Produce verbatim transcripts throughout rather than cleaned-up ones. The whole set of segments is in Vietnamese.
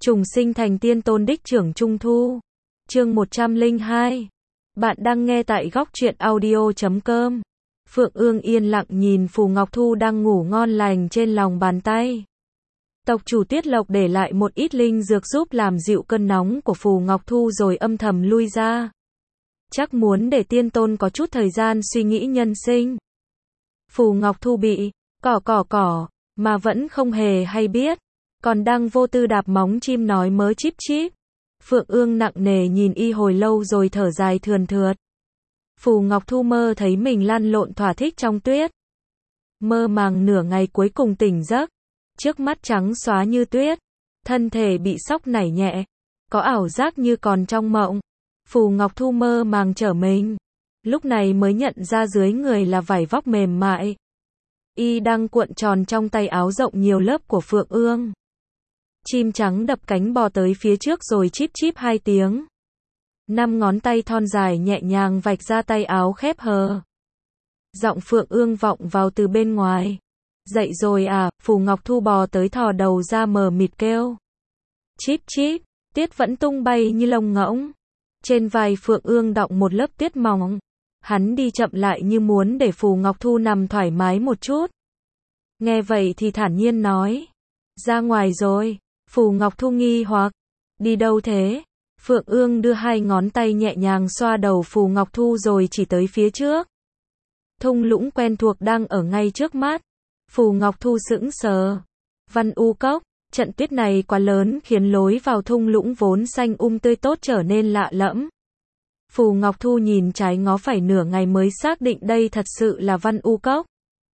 Trùng sinh thành tiên tôn đích trưởng Trung Thu. Chương một trăm lẻ hai. Bạn đang nghe tại góc truyện audio chấm com. Phượng Ương yên lặng nhìn Phù Ngọc Thu đang ngủ ngon lành trên lòng bàn tay. Tộc chủ Tiết Lộc để lại một ít linh dược giúp làm dịu cơn nóng của Phù Ngọc Thu rồi âm thầm lui ra. Chắc muốn để tiên tôn có chút thời gian suy nghĩ nhân sinh. Phù Ngọc Thu bị cỏ cỏ cỏ mà vẫn không hề hay biết, còn đang vô tư đạp móng chim nói mớ chíp chíp. Phượng Ương nặng nề nhìn y hồi lâu rồi thở dài thườn thượt. Phù Ngọc Thu mơ thấy mình lăn lộn thỏa thích trong tuyết. Mơ màng nửa ngày cuối cùng tỉnh giấc. Trước mắt trắng xóa như tuyết. Thân thể bị sóc nảy nhẹ. Có ảo giác như còn trong mộng. Phù Ngọc Thu mơ màng trở mình. Lúc này mới nhận ra dưới người là vải vóc mềm mại. Y đang cuộn tròn trong tay áo rộng nhiều lớp của Phượng Ương. Chim trắng đập cánh bò tới phía trước rồi chíp chíp hai tiếng. Năm ngón tay thon dài nhẹ nhàng vạch ra tay áo khép hờ. Giọng Phượng Ương vọng vào từ bên ngoài. Dậy rồi à? Phù Ngọc Thu bò tới thò đầu ra mờ mịt kêu. Chíp chíp, tiết vẫn tung bay như lông ngỗng. Trên vai Phượng Ương đọng một lớp tiết mỏng. Hắn đi chậm lại như muốn để Phù Ngọc Thu nằm thoải mái một chút. Nghe vậy thì thản nhiên nói. Ra ngoài rồi. Phù Ngọc Thu nghi hoặc. Đi đâu thế? Phượng Ương đưa hai ngón tay nhẹ nhàng xoa đầu Phù Ngọc Thu rồi chỉ tới phía trước. Thung lũng quen thuộc đang ở ngay trước mắt. Phù Ngọc Thu sững sờ. Văn U Cốc, trận tuyết này quá lớn khiến lối vào thung lũng vốn xanh um tươi tốt trở nên lạ lẫm. Phù Ngọc Thu nhìn trái ngó phải nửa ngày mới xác định đây thật sự là Văn U Cốc.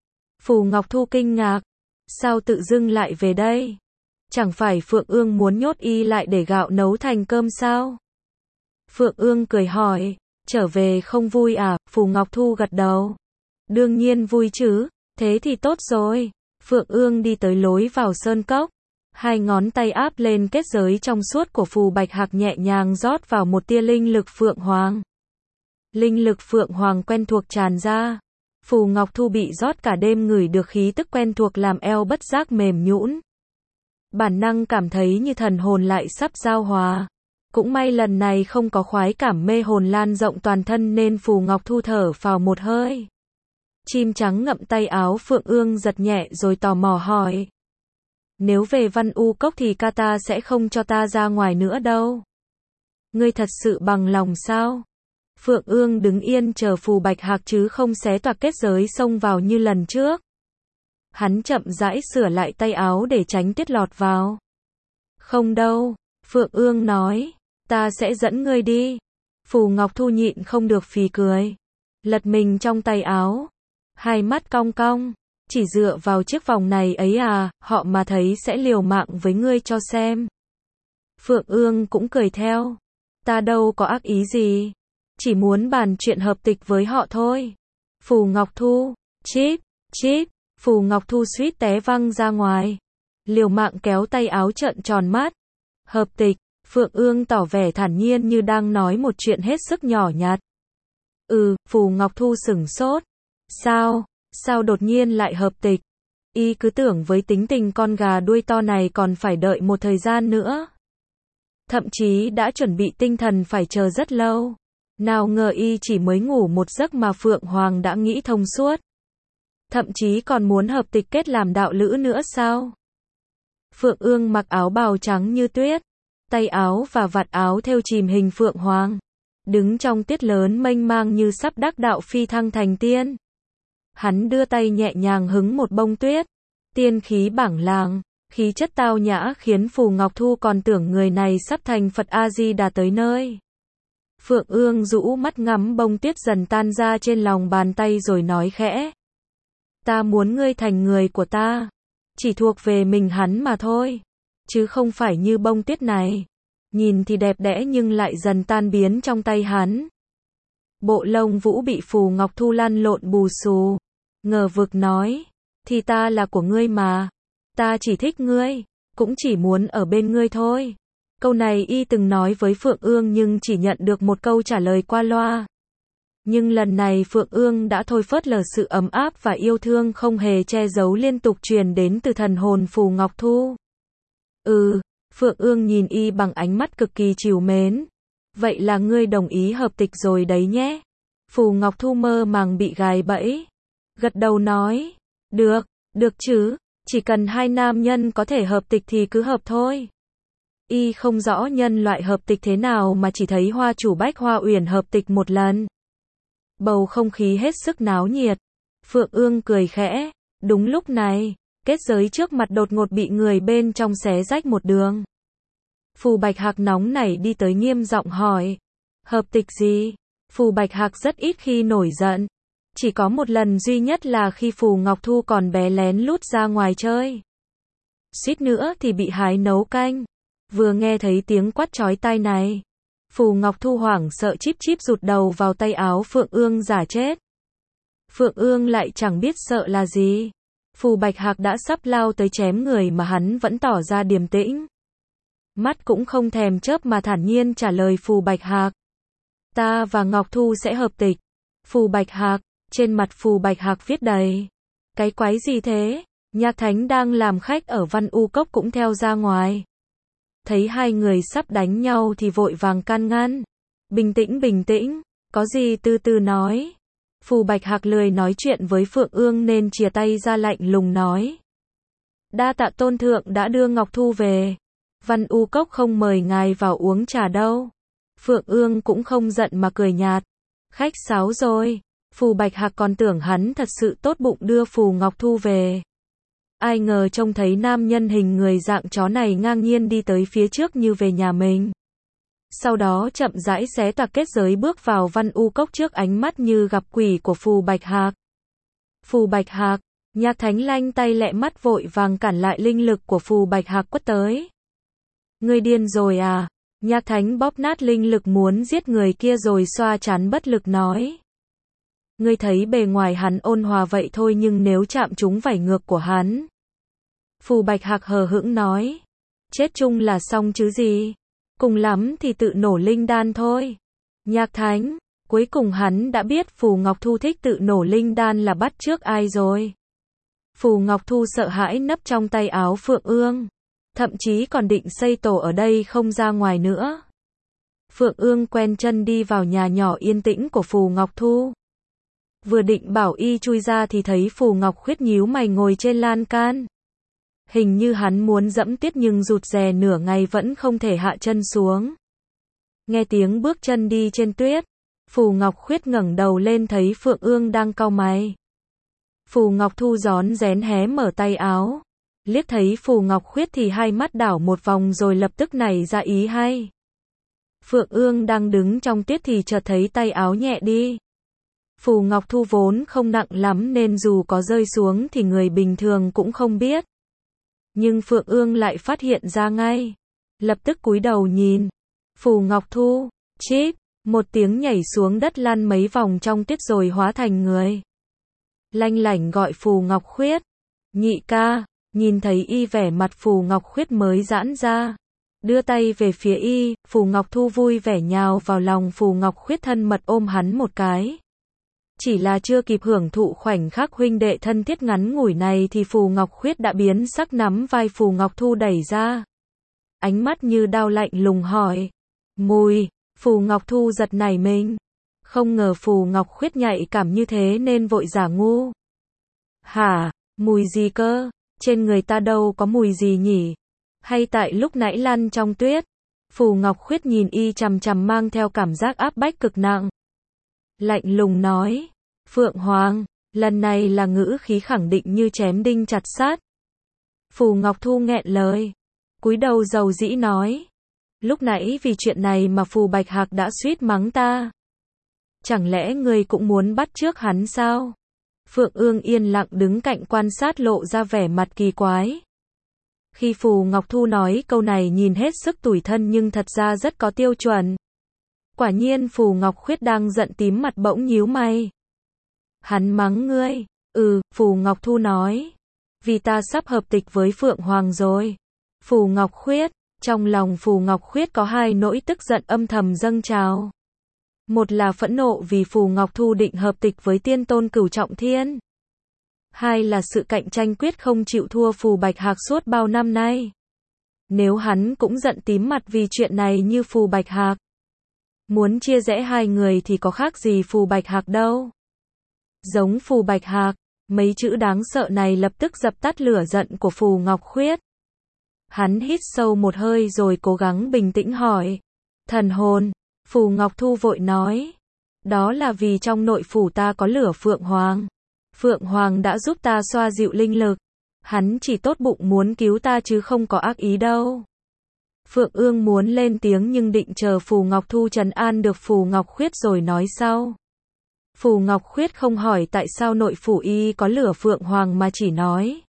Phù Ngọc Thu kinh ngạc. Sao tự dưng lại về đây? Chẳng phải Phượng Ương muốn nhốt y lại để gạo nấu thành cơm sao? Phượng Ương cười hỏi, trở về không vui à? Phù Ngọc Thu gật đầu. Đương nhiên vui chứ, thế thì tốt rồi. Phượng Ương đi tới lối vào sơn cốc. Hai ngón tay áp lên kết giới trong suốt của Phù Bạch Hạc nhẹ nhàng rót vào một tia linh lực Phượng Hoàng. Linh lực Phượng Hoàng quen thuộc tràn ra. Phù Ngọc Thu bị rót cả đêm ngửi được khí tức quen thuộc làm eo bất giác mềm nhũn. Bản năng cảm thấy như thần hồn lại sắp giao hòa. Cũng may lần này không có khoái cảm mê hồn lan rộng toàn thân nên Phù Ngọc Thu thở phào một hơi. Chim trắng ngậm tay áo Phượng Ương giật nhẹ rồi tò mò hỏi. Nếu về Văn U Cốc thì ca ta sẽ không cho ta ra ngoài nữa đâu. Ngươi thật sự bằng lòng sao? Phượng Ương đứng yên chờ Phù Bạch Hạc chứ không xé toạc kết giới xông vào như lần trước. Hắn chậm rãi sửa lại tay áo để tránh tiết lọt vào. Không đâu, Phượng Ương nói, ta sẽ dẫn ngươi đi. Phù Ngọc Thu nhịn không được phì cười. Lật mình trong tay áo. Hai mắt cong cong. Chỉ dựa vào chiếc vòng này ấy à, họ mà thấy sẽ liều mạng với ngươi cho xem. Phượng Ương cũng cười theo. Ta đâu có ác ý gì. Chỉ muốn bàn chuyện hợp tịch với họ thôi. Phù Ngọc Thu, chíp, chíp. Phù Ngọc Thu suýt té văng ra ngoài. Liều mạng kéo tay áo trợn tròn mắt. Hợp tịch, Phượng Ương tỏ vẻ thản nhiên như đang nói một chuyện hết sức nhỏ nhặt. Ừ, Phù Ngọc Thu sửng sốt. Sao, sao đột nhiên lại hợp tịch? Y cứ tưởng với tính tình con gà đuôi to này còn phải đợi một thời gian nữa. Thậm chí đã chuẩn bị tinh thần phải chờ rất lâu. Nào ngờ y chỉ mới ngủ một giấc mà Phượng Hoàng đã nghĩ thông suốt. Thậm chí còn muốn hợp tịch kết làm đạo lữ nữa sao? Phượng Ương mặc áo bào trắng như tuyết, tay áo và vạt áo thêu chìm hình Phượng Hoàng, đứng trong tuyết lớn mênh mang như sắp đắc đạo phi thăng thành tiên. Hắn đưa tay nhẹ nhàng hứng một bông tuyết, tiên khí bảng làng, khí chất tao nhã khiến Phù Ngọc Thu còn tưởng người này sắp thành Phật A-di-đà tới nơi. Phượng Ương rũ mắt ngắm bông tuyết dần tan ra trên lòng bàn tay rồi nói khẽ. Ta muốn ngươi thành người của ta. Chỉ thuộc về mình hắn mà thôi. Chứ không phải như bông tuyết này. Nhìn thì đẹp đẽ nhưng lại dần tan biến trong tay hắn. Bộ lông vũ bị Phù Ngọc Thu lăn lộn bù xù. Ngờ vực nói. Thì ta là của ngươi mà. Ta chỉ thích ngươi. Cũng chỉ muốn ở bên ngươi thôi. Câu này y từng nói với Phượng Ương nhưng chỉ nhận được một câu trả lời qua loa. Nhưng lần này Phượng Ương đã thôi phớt lờ sự ấm áp và yêu thương không hề che giấu liên tục truyền đến từ thần hồn Phù Ngọc Thu. Ừ, Phượng Ương nhìn y bằng ánh mắt cực kỳ trìu mến. Vậy là ngươi đồng ý hợp tịch rồi đấy nhé. Phù Ngọc Thu mơ màng bị gài bẫy. Gật đầu nói. Được, được chứ, chỉ cần hai nam nhân có thể hợp tịch thì cứ hợp thôi. Y không rõ nhân loại hợp tịch thế nào mà chỉ thấy Hoa chủ Bách Hoa Uyển hợp tịch một lần. Bầu không khí hết sức náo nhiệt. Phượng Ương cười khẽ. Đúng lúc này, kết giới trước mặt đột ngột bị người bên trong xé rách một đường. Phù Bạch Hạc nóng nảy đi tới nghiêm giọng hỏi. Hợp tịch gì? Phù Bạch Hạc rất ít khi nổi giận. Chỉ có một lần duy nhất là khi Phù Ngọc Thu còn bé lén lút ra ngoài chơi. Suýt nữa thì bị hái nấu canh. Vừa nghe thấy tiếng quát chói tai này, Phù Ngọc Thu hoảng sợ chíp chíp rụt đầu vào tay áo Phượng Ương giả chết. Phượng Ương lại chẳng biết sợ là gì. Phù Bạch Hạc đã sắp lao tới chém người mà hắn vẫn tỏ ra điềm tĩnh. Mắt cũng không thèm chớp mà thản nhiên trả lời Phù Bạch Hạc. Ta và Ngọc Thu sẽ hợp tịch. Phù Bạch Hạc, trên mặt Phù Bạch Hạc viết đầy. Cái quái gì thế? Nhạc Thánh đang làm khách ở Văn U Cốc cũng theo ra ngoài. Thấy hai người sắp đánh nhau thì vội vàng can ngăn. Bình tĩnh bình tĩnh, có gì từ từ nói. Phù Bạch Hạc lười nói chuyện với Phượng Ương nên chìa tay ra lạnh lùng nói. Đa tạ tôn thượng đã đưa Ngọc Thu về. Văn U Cốc không mời ngài vào uống trà đâu. Phượng Ương cũng không giận mà cười nhạt. Khách sáo rồi. Phù Bạch Hạc còn tưởng hắn thật sự tốt bụng đưa Phù Ngọc Thu về. Ai ngờ trông thấy nam nhân hình người dạng chó này ngang nhiên đi tới phía trước như về nhà mình. Sau đó chậm rãi xé toạc kết giới bước vào Văn U Cốc trước ánh mắt như gặp quỷ của Phù Bạch Hạc. Phù Bạch Hạc, Nhạc Thánh lanh tay lẹ mắt vội vàng cản lại linh lực của Phù Bạch Hạc quất tới. Ngươi điên rồi à? Nhạc Thánh bóp nát linh lực muốn giết người kia rồi xoa trán bất lực nói. Ngươi thấy bề ngoài hắn ôn hòa vậy thôi nhưng nếu chạm trúng vảy ngược của hắn. Phù Bạch Hạc hờ hững nói. Chết chung là xong chứ gì. Cùng lắm thì tự nổ linh đan thôi. Nhạc Thánh, cuối cùng hắn đã biết Phù Ngọc Thu thích tự nổ linh đan là bắt chước ai rồi. Phù Ngọc Thu sợ hãi nấp trong tay áo Phượng Ương. Thậm chí còn định xây tổ ở đây không ra ngoài nữa. Phượng Ương quen chân đi vào nhà nhỏ yên tĩnh của Phù Ngọc Thu. Vừa định bảo y chui ra thì thấy Phù Ngọc Khuyết nhíu mày ngồi trên lan can. Hình như hắn muốn dẫm tiết nhưng rụt rè nửa ngày vẫn không thể hạ chân xuống. Nghe tiếng bước chân đi trên tuyết, Phù Ngọc Khuyết ngẩng đầu lên thấy Phượng Ương đang cau mày. Phù Ngọc Thu rón rén hé mở tay áo. Liếc thấy Phù Ngọc Khuyết thì hai mắt đảo một vòng rồi lập tức nảy ra ý hay. Phượng Ương đang đứng trong tuyết thì chợt thấy tay áo nhẹ đi. Phù Ngọc Thu vốn không nặng lắm nên dù có rơi xuống thì người bình thường cũng không biết. Nhưng Phượng Ương lại phát hiện ra ngay. Lập tức cúi đầu nhìn. Phù Ngọc Thu, chít, một tiếng nhảy xuống đất lăn mấy vòng trong tuyết rồi hóa thành người. Lanh lảnh gọi Phù Ngọc Khuyết. Nhị ca, nhìn thấy y vẻ mặt Phù Ngọc Khuyết mới giãn ra. Đưa tay về phía y, Phù Ngọc Thu vui vẻ nhào vào lòng Phù Ngọc Khuyết thân mật ôm hắn một cái. Chỉ là chưa kịp hưởng thụ khoảnh khắc huynh đệ thân thiết ngắn ngủi này thì Phù Ngọc Khuyết đã biến sắc nắm vai Phù Ngọc Thu đẩy ra. Ánh mắt như đao lạnh lùng hỏi. Mùi, Phù Ngọc Thu giật nảy mình. Không ngờ Phù Ngọc Khuyết nhạy cảm như thế nên vội giả ngu. Hả, mùi gì cơ? Trên người ta đâu có mùi gì nhỉ? Hay tại lúc nãy lăn trong tuyết? Phù Ngọc Khuyết nhìn y chằm chằm mang theo cảm giác áp bách cực nặng. Lạnh lùng nói. Phượng Hoàng, lần này là ngữ khí khẳng định như chém đinh chặt sắt. Phù Ngọc Thu nghẹn lời. Cúi đầu dầu dĩ nói. Lúc nãy vì chuyện này mà Phù Bạch Hạc đã suýt mắng ta. Chẳng lẽ ngươi cũng muốn bắt chước hắn sao? Phượng Ương yên lặng đứng cạnh quan sát lộ ra vẻ mặt kỳ quái. Khi Phù Ngọc Thu nói câu này nhìn hết sức tủi thân nhưng thật ra rất có tiêu chuẩn. Quả nhiên Phù Ngọc Khuyết đang giận tím mặt bỗng nhíu mày. Hắn mắng ngươi. Ừ, Phù Ngọc Thu nói. Vì ta sắp hợp tịch với Phượng Hoàng rồi. Phù Ngọc Khuyết, trong lòng Phù Ngọc Khuyết có hai nỗi tức giận âm thầm dâng trào. Một là phẫn nộ vì Phù Ngọc Thu định hợp tịch với tiên tôn Cửu Trọng Thiên. Hai là sự cạnh tranh quyết không chịu thua Phù Bạch Hạc suốt bao năm nay. Nếu hắn cũng giận tím mặt vì chuyện này như Phù Bạch Hạc. Muốn chia rẽ hai người thì có khác gì Phù Bạch Hạc đâu. Giống Phù Bạch Hạc, mấy chữ đáng sợ này lập tức dập tắt lửa giận của Phù Ngọc Khuyết. Hắn hít sâu một hơi rồi cố gắng bình tĩnh hỏi. Thần hồn, Phù Ngọc Thu vội nói. Đó là vì trong nội phủ ta có lửa Phượng Hoàng. Phượng Hoàng đã giúp ta xoa dịu linh lực. Hắn chỉ tốt bụng muốn cứu ta chứ không có ác ý đâu. Phượng Ương muốn lên tiếng nhưng định chờ Phù Ngọc Thu trấn an được Phù Ngọc Khuyết rồi nói sau. Phù Ngọc Khuyết không hỏi tại sao nội phủ y có lửa Phượng Hoàng mà chỉ nói.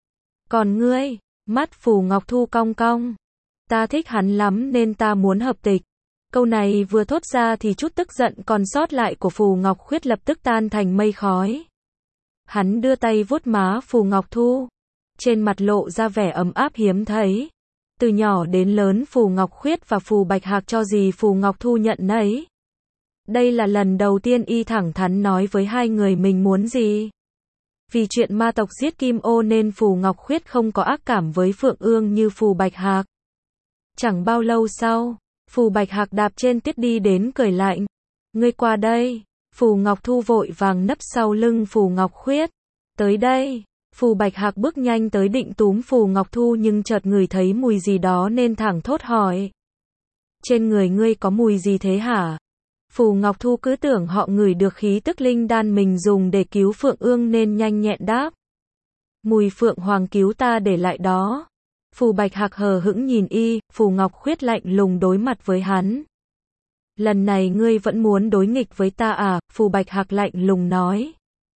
Còn ngươi, mắt Phù Ngọc Thu cong cong. Ta thích hắn lắm nên ta muốn hợp tịch. Câu này vừa thốt ra thì chút tức giận còn sót lại của Phù Ngọc Khuyết lập tức tan thành mây khói. Hắn đưa tay vuốt má Phù Ngọc Thu. Trên mặt lộ ra vẻ ấm áp hiếm thấy. Từ nhỏ đến lớn Phù Ngọc Khuyết và Phù Bạch Hạc cho gì Phù Ngọc Thu nhận nấy. Đây là lần đầu tiên y thẳng thắn nói với hai người mình muốn gì. Vì chuyện ma tộc giết Kim Ô nên Phù Ngọc Khuyết không có ác cảm với Phượng Ương như Phù Bạch Hạc. Chẳng bao lâu sau, Phù Bạch Hạc đạp trên tiết đi đến cười lạnh. Ngươi qua đây. Phù Ngọc Thu vội vàng nấp sau lưng Phù Ngọc Khuyết. Tới đây. Phù Bạch Hạc bước nhanh tới định túm Phù Ngọc Thu nhưng chợt ngửi thấy mùi gì đó nên thẳng thốt hỏi. Trên người ngươi có mùi gì thế hả? Phù Ngọc Thu cứ tưởng họ ngửi được khí tức linh đan mình dùng để cứu Phượng Ương nên nhanh nhẹn đáp. Mùi Phượng Hoàng cứu ta để lại đó. Phù Bạch Hạc hờ hững nhìn y, Phù Ngọc Khuyết lạnh lùng đối mặt với hắn. Lần này ngươi vẫn muốn đối nghịch với ta à? Phù Bạch Hạc lạnh lùng nói.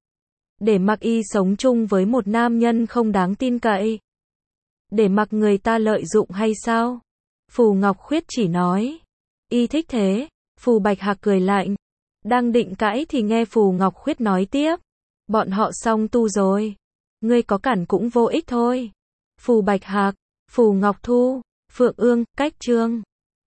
Để mặc y sống chung với một nam nhân không đáng tin cậy. Để mặc người ta lợi dụng hay sao? Phù Ngọc Khuyết chỉ nói. Y thích thế. Phù Bạch Hạc cười lạnh. Đang định cãi thì nghe Phù Ngọc Khuyết nói tiếp. Bọn họ xong tu rồi. Ngươi có cản cũng vô ích thôi. Phù Bạch Hạc, Phù Ngọc Thu, Phượng Ương, cách chương.